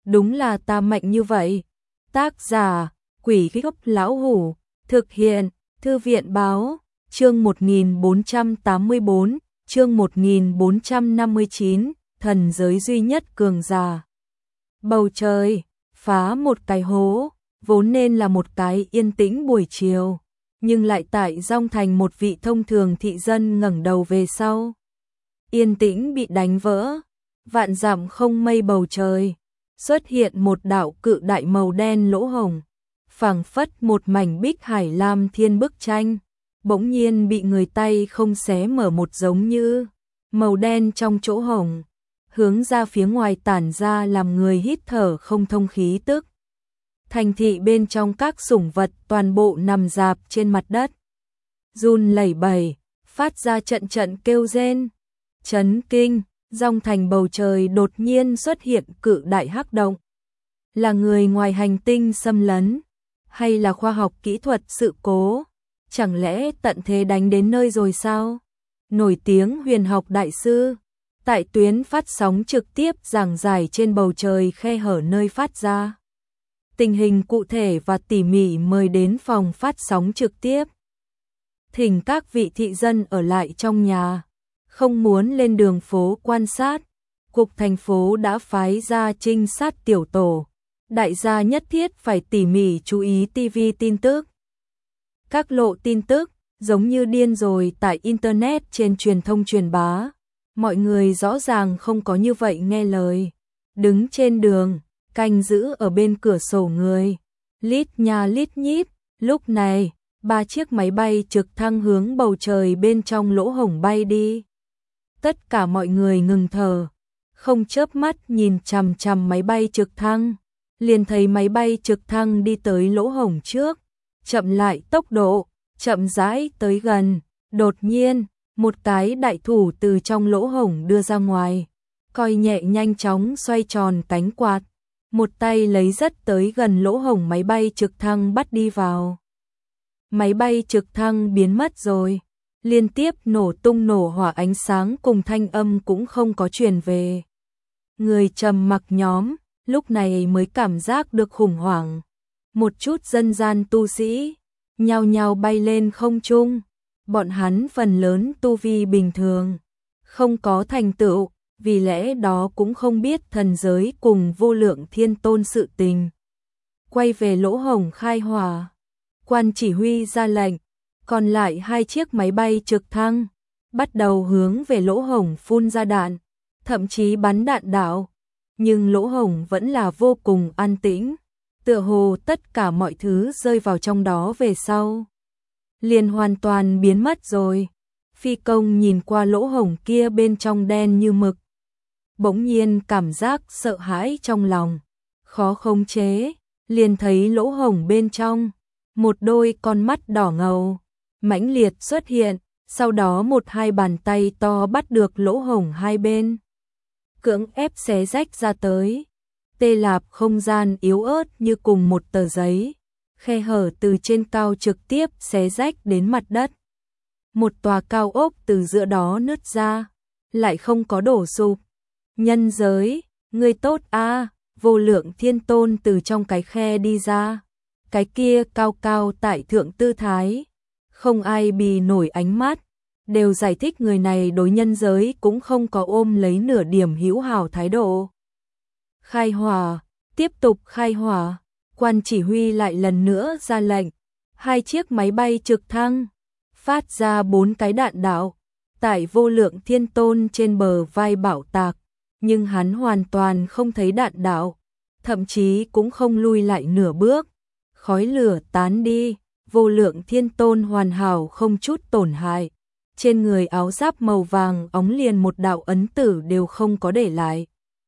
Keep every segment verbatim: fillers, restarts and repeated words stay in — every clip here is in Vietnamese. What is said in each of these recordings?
đúng là ta mạnh như vậy. Tác giả, Quỷ Gốc Lão Hủ, thực hiện, Thư viện Báo, chương một nghìn bốn trăm tám mươi bốn, chương một nghìn bốn trăm năm mươi chín, thần giới duy nhất cường giả. Bầu trời, phá một cái hố, vốn nên là một cái yên tĩnh buổi chiều, nhưng lại tại Dong Thành một vị thông thường thị dân ngẩng đầu về sau. Yên tĩnh bị đánh vỡ, vạn dặm không mây bầu trời, xuất hiện một đạo cự đại màu đen lỗ hổng, phảng phất một mảnh bích hải lam thiên bức tranh, bỗng nhiên bị người tay không xé mở một giống như màu đen trong chỗ hổng, hướng ra phía ngoài tản ra làm người hít thở không thông khí tức. Thành thị bên trong các sủng vật toàn bộ nằm rạp trên mặt đất, run lẩy bẩy, phát ra trận trận kêu rên. Chấn kinh, Dong Thành bầu trời đột nhiên xuất hiện cự đại hắc động. Là người ngoài hành tinh xâm lấn, hay là khoa học kỹ thuật sự cố? Chẳng lẽ tận thế đánh đến nơi rồi sao? Nổi tiếng huyền học đại sư, tại tuyến phát sóng trực tiếp giảng giải trên bầu trời khe hở nơi phát ra. Tình hình cụ thể và tỉ mỉ mời đến phòng phát sóng trực tiếp. Thỉnh các vị thị dân ở lại trong nhà, không muốn lên đường phố quan sát. Cục thành phố đã phái ra trinh sát tiểu tổ, đại gia nhất thiết phải tỉ mỉ chú ý ti vi tin tức. Các lộ tin tức, giống như điên rồi tại Internet trên truyền thông truyền bá. Mọi người rõ ràng không có như vậy nghe lời. Đứng trên đường, canh giữ ở bên cửa sổ người. Lít nha lít nhít, lúc này, ba chiếc máy bay trực thăng hướng bầu trời bên trong lỗ hổng bay đi. Tất cả mọi người ngừng thở, không chớp mắt nhìn chằm chằm máy bay trực thăng, liền thấy máy bay trực thăng đi tới lỗ hổng trước, chậm lại tốc độ, chậm rãi tới gần, đột nhiên, một cái đại thủ từ trong lỗ hổng đưa ra ngoài, coi nhẹ nhanh chóng xoay tròn cánh quạt, một tay lấy rất tới gần lỗ hổng máy bay trực thăng bắt đi vào. Máy bay trực thăng biến mất rồi. Liên tiếp nổ tung nổ hỏa ánh sáng cùng thanh âm cũng không có truyền về. Người trầm mặc nhóm, lúc này mới cảm giác được khủng hoảng. Một chút dân gian tu sĩ, nhao nhao bay lên không trung. Bọn hắn phần lớn tu vi bình thường, không có thành tựu, vì lẽ đó cũng không biết thần giới cùng vô lượng thiên tôn sự tình. Quay về lỗ hổng khai hỏa, quan chỉ huy ra lệnh. Còn lại hai chiếc máy bay trực thăng bắt đầu hướng về lỗ hổng phun ra đạn, thậm chí bắn đạn đạo, nhưng lỗ hổng vẫn là vô cùng an tĩnh, tựa hồ tất cả mọi thứ rơi vào trong đó về sau liền hoàn toàn biến mất rồi. Phi công nhìn qua lỗ hổng kia bên trong đen như mực, bỗng nhiên cảm giác sợ hãi trong lòng, khó khống chế, liền thấy lỗ hổng bên trong một đôi con mắt đỏ ngầu mãnh liệt xuất hiện, sau đó một hai bàn tay to bắt được lỗ hổng hai bên, cưỡng ép xé rách ra tới. Tê lạp không gian yếu ớt như cùng một tờ giấy, khe hở từ trên cao trực tiếp xé rách đến mặt đất. Một tòa cao ốc từ giữa đó nứt ra, lại không có đổ sụp. Nhân giới, người tốt a, vô lượng thiên tôn từ trong cái khe đi ra, cái kia cao cao tại thượng tư thái. Không ai bì nổi ánh mắt, đều giải thích người này đối nhân giới cũng không có ôm lấy nửa điểm hữu hảo thái độ. Khai hỏa, tiếp tục khai hỏa, quan chỉ huy lại lần nữa ra lệnh, hai chiếc máy bay trực thăng, phát ra bốn cái đạn đạo, tại vô lượng thiên tôn trên bờ vai bảo tạc, nhưng hắn hoàn toàn không thấy đạn đạo, thậm chí cũng không lui lại nửa bước, khói lửa tán đi. Vô lượng thiên tôn hoàn hảo không chút tổn hại, trên người áo giáp màu vàng óng liền một đạo ấn tử đều không có để lại.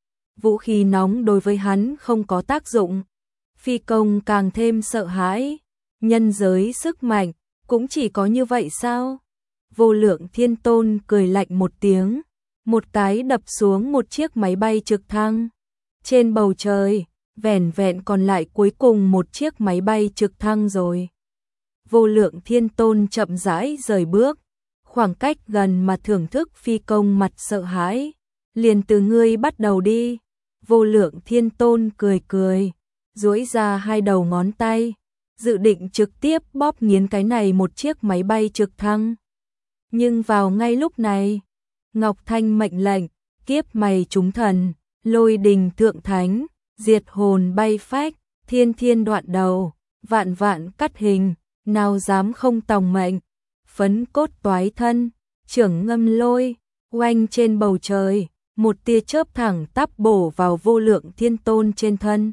Vũ khí nóng đối với hắn không có tác dụng. Phi công càng thêm sợ hãi, nhân giới sức mạnh cũng chỉ có như vậy sao? Vô lượng thiên tôn cười lạnh một tiếng, một cái đập xuống một chiếc máy bay trực thăng. Trên bầu trời, vẻn vẹn còn lại cuối cùng một chiếc máy bay trực thăng rồi. Vô lượng thiên tôn chậm rãi rời bước, khoảng cách gần mà thưởng thức phi công mặt sợ hãi, liền từ ngươi bắt đầu đi. Vô Lượng Thiên Tôn cười cười, duỗi ra hai đầu ngón tay, dự định trực tiếp bóp nghiến cái này một chiếc máy bay trực thăng. Nhưng vào ngay lúc này, Ngọc Thanh mệnh lệnh, kiếp mày trúng thần, lôi đình thượng thánh, diệt hồn bay phách, thiên thiên đoạn đầu, vạn vạn cắt hình, nào dám không tòng mệnh, phấn cốt toái thân, trưởng ngâm lôi, oanh trên bầu trời, một tia chớp thẳng tắp bổ vào Vô Lượng Thiên Tôn trên thân.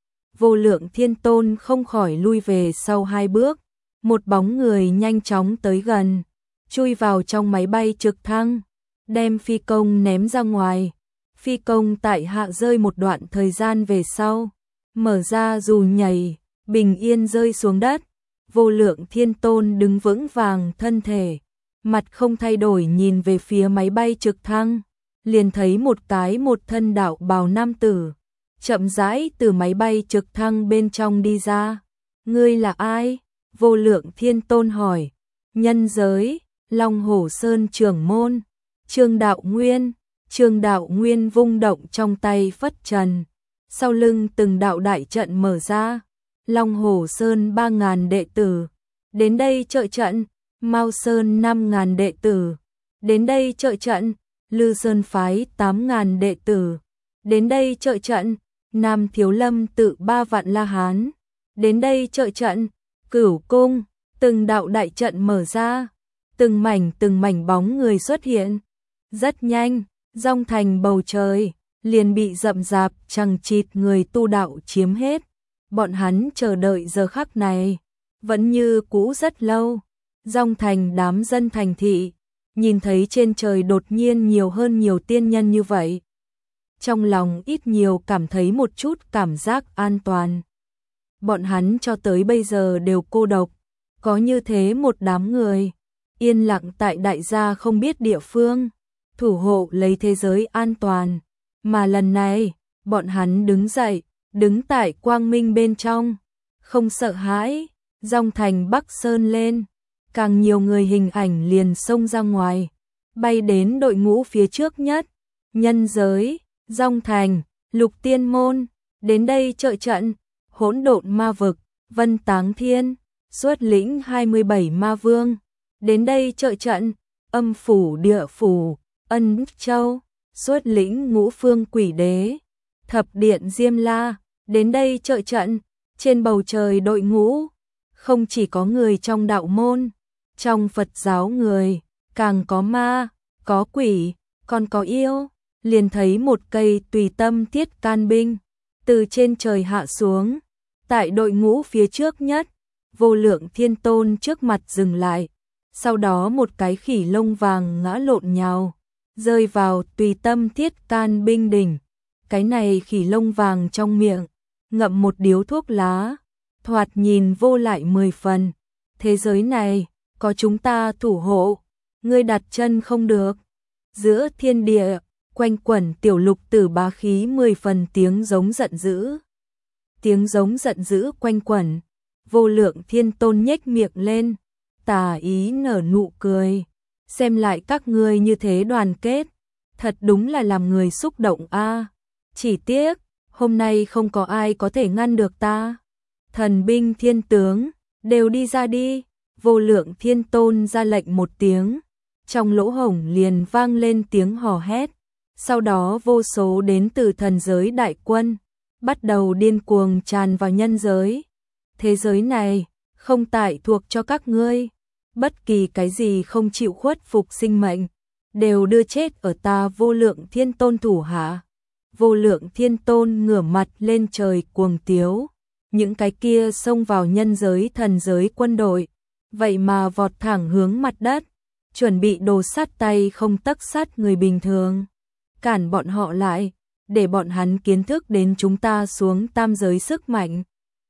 Vô Lượng Thiên Tôn không khỏi lui về sau hai bước, một bóng người nhanh chóng tới gần, chui vào trong máy bay trực thăng, đem phi công ném ra ngoài. Phi công tại hạ rơi một đoạn thời gian về sau, mở ra dù nhảy, bình yên rơi xuống đất. Vô Lượng Thiên Tôn đứng vững vàng thân thể, mặt không thay đổi nhìn về phía máy bay trực thăng, liền thấy một cái một thân đạo bào nam tử, chậm rãi từ máy bay trực thăng bên trong đi ra. Ngươi là ai? Vô Lượng Thiên Tôn hỏi. Nhân giới, Long Hổ Sơn trưởng môn, Trương Đạo Nguyên. Trương Đạo Nguyên vung động trong tay phất trần, sau lưng từng đạo đại trận mở ra. Long Hổ Sơn ba ngàn đệ tử, đến đây trợ trận. Mao Sơn năm ngàn đệ tử, đến đây trợ trận. Lư Sơn phái tám ngàn đệ tử, đến đây trợ trận. Nam Thiếu Lâm tự ba vạn La Hán, đến đây trợ trận. Cửu Cung, từng đạo đại trận mở ra, từng mảnh từng mảnh bóng người xuất hiện. Rất nhanh, Dòng Thành bầu trời liền bị rậm rạp chằng chịt người tu đạo chiếm hết. Bọn hắn chờ đợi giờ khắc này, vẫn như cũ rất lâu. Dòng Thành đám dân thành thị, nhìn thấy trên trời đột nhiên nhiều hơn nhiều tiên nhân như vậy, trong lòng ít nhiều cảm thấy một chút cảm giác an toàn. Bọn hắn cho tới bây giờ đều cô độc, có như thế một đám người, yên lặng tại đại gia không biết địa phương, thủ hộ lấy thế giới an toàn. Mà lần này, bọn hắn đứng dậy, đứng tại quang minh bên trong, không sợ hãi. Dòng Thành Bắc Sơn lên, càng nhiều người hình ảnh liền xông ra ngoài, bay đến đội ngũ phía trước nhất. Nhân giới, Dòng Thành, Lục Tiên Môn, đến đây trợ trận. Hỗn Độn Ma Vực, Vân Táng Thiên, xuất lĩnh hai mươi bảy ma vương, đến đây trợ trận. Âm Phủ Địa Phủ, Ân Châu, xuất lĩnh ngũ phương quỷ đế, Thập Điện Diêm La, đến đây trợ trận. Trên bầu trời đội ngũ, không chỉ có người trong đạo môn, trong Phật giáo người, càng có ma, có quỷ, còn có yêu. Liền thấy một cây Tùy Tâm Thiết Can binh từ trên trời hạ xuống, tại đội ngũ phía trước nhất. Vô Lượng Thiên Tôn trước mặt dừng lại, sau đó một cái khỉ lông vàng ngã lộn nhào, rơi vào Tùy Tâm Thiết Can binh đỉnh. Cái này khỉ lông vàng trong miệng ngậm một điếu thuốc lá, thoạt nhìn vô lại mười phần. Thế giới này có chúng ta thủ hộ, ngươi đặt chân không được. Giữa thiên địa quanh quẩn tiểu lục tử bá khí mười phần tiếng giống giận dữ. Tiếng giống giận dữ quanh quẩn, Vô Lượng Thiên Tôn nhếch miệng lên, tà ý nở nụ cười. Xem lại các ngươi như thế đoàn kết, thật đúng là làm người xúc động a. Chỉ tiếc, hôm nay không có ai có thể ngăn được ta. Thần binh thiên tướng, đều đi ra đi. Vô Lượng Thiên Tôn ra lệnh một tiếng, trong lỗ hổng liền vang lên tiếng hò hét. Sau đó vô số đến từ thần giới đại quân bắt đầu điên cuồng tràn vào nhân giới. Thế giới này không tại thuộc cho các ngươi, bất kỳ cái gì không chịu khuất phục sinh mệnh đều đưa chết ở ta Vô Lượng Thiên Tôn thủ hạ. Vô Lượng Thiên Tôn ngửa mặt lên trời cuồng tiếu, những cái kia xông vào nhân giới thần giới quân đội, vậy mà vọt thẳng hướng mặt đất, chuẩn bị đồ sát tay không tấc sát người bình thường. Cản bọn họ lại, để bọn hắn kiến thức đến chúng ta xuống tam giới sức mạnh.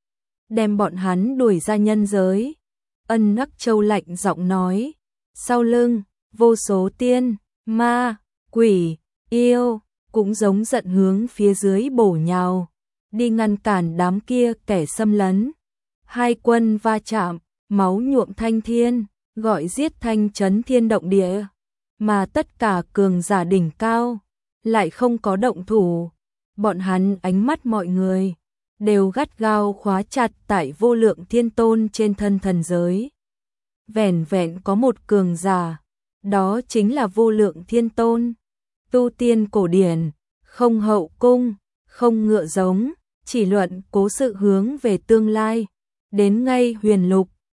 Đem bọn hắn đuổi ra nhân giới. Ân Nắc Châu lạnh giọng nói. Sau lưng, vô số tiên, ma, quỷ, yêu, cũng giống giận hướng phía dưới bổ nhào, đi ngăn cản đám kia kẻ xâm lấn. Hai quân va chạm, máu nhuộm thanh thiên, gọi giết thanh chấn thiên động địa. Mà tất cả cường giả đỉnh cao lại không có động thủ, Bọn hắn ánh mắt mọi người đều gắt gao khóa chặt tại vô lượng thiên tôn trên thân thần giới. Vẻn vẹn có một cường giả, đó chính là vô lượng thiên tôn. Tu tiên cổ điển, không hậu cung, không ngựa giống, chỉ luận cố sự hướng về tương lai. Đến ngay huyền lục,